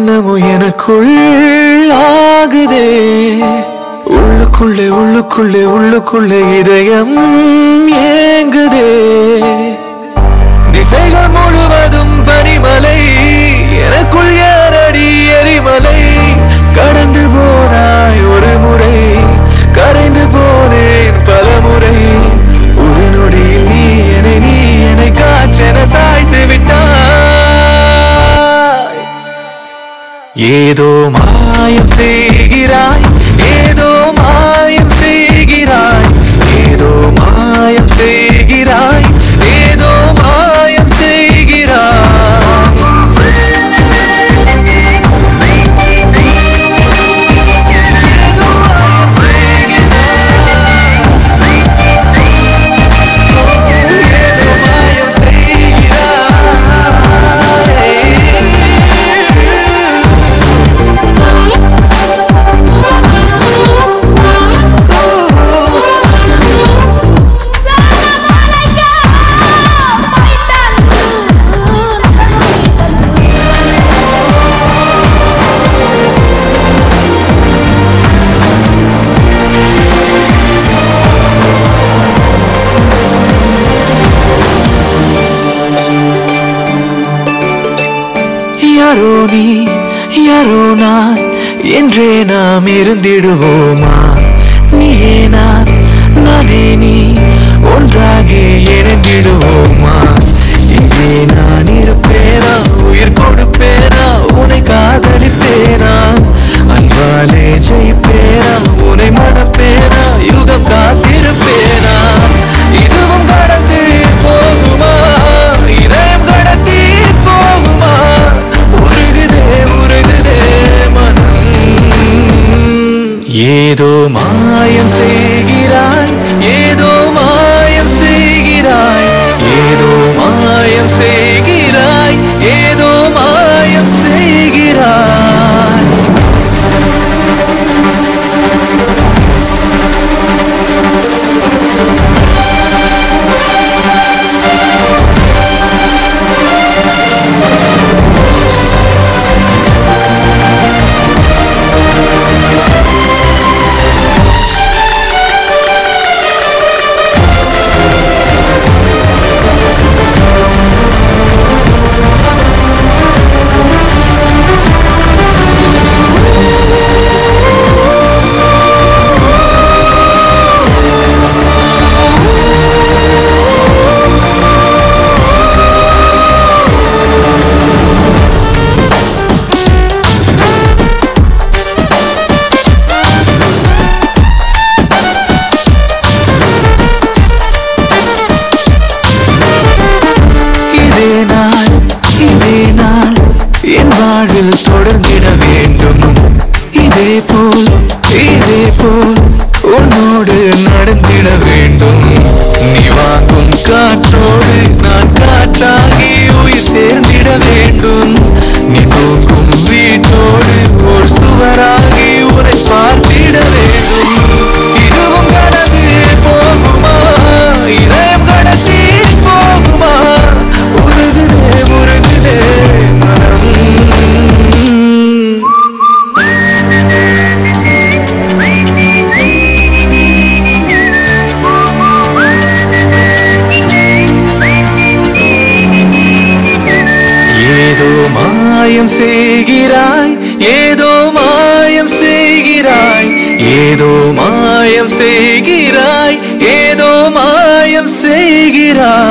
என்னமோ எனக்குள் ஆகுதே. உள்ளுக்குள்ளே உள்ளுக்குள்ளே உள்ளுக்குள்ளே இதயம் ஏங்குதே. திசைகள் முழுவதும் பனிமலை, எனக்குள் ஏறடி எரிமலை. கடந்து போனாய் ஒரு முறை, கரைந்து போனேன் பல முறை. ஒரு நொடியில் நீ என்னை காற்றென சாய்த்து விட்டாய். ஏதோ மாயம் செய்கிறாய், ஏதோ மாயம் செய்கிறாய், ஏதோ மாயம் செய்கிறாய், ஏதோ மாயம் செய்கிறாய். யாரோ நீ யாரோ நான் என்றே நாம் இருந்திடுவோமா? நீயே நான் நானே நீ ஒன்றாகி இணைந்திடுவோமா? இங்கே நான் இருப்பேனா, உயிர் கொடுப்பேனா, உன்னை காதலிப்பேனா? அன்பாலே ஜெயிப்பேனா, உன்னை மணப்பேனா, யுகம் காத்திருப்பேனா? இதுவும் கடந்து போகுமா, இதயம் கடத்தி போகுமா? உருகுதே உருகுதே மனம். ஏதோ மாயம் செய்கிறாய், ஏதோ மாயம் செய்கிறாய், ஏதோ மாயம் செய்கிறாய், ஏதோ மாயம் செய்கிறாய். என் வாழ்வில் தொடர்ந்திட வேண்டும். இதே போல் உன்னோடு நடந்திட வேண்டும். நீ வாங்கும் காற்றோடு நான் காற்றாகி உயிர் சேர்ந்திட வேண்டும். நீ தூக்கும் வீட்டோடு ஒரு சுவராகி உரை பார்த்திட வேண்டும். இதுவும் கடந்து போகுமா, இதயம் கடத்தி போகுமா? உருகுதே உருகுதே மனம். ஏதோ மாயம் செய்கிறாய், ஏதோ மாயம் செய்கிறாய், ஏதோ மாயம் செய்கிறாய், ஏதோ மாயம் செய்கிறாய்.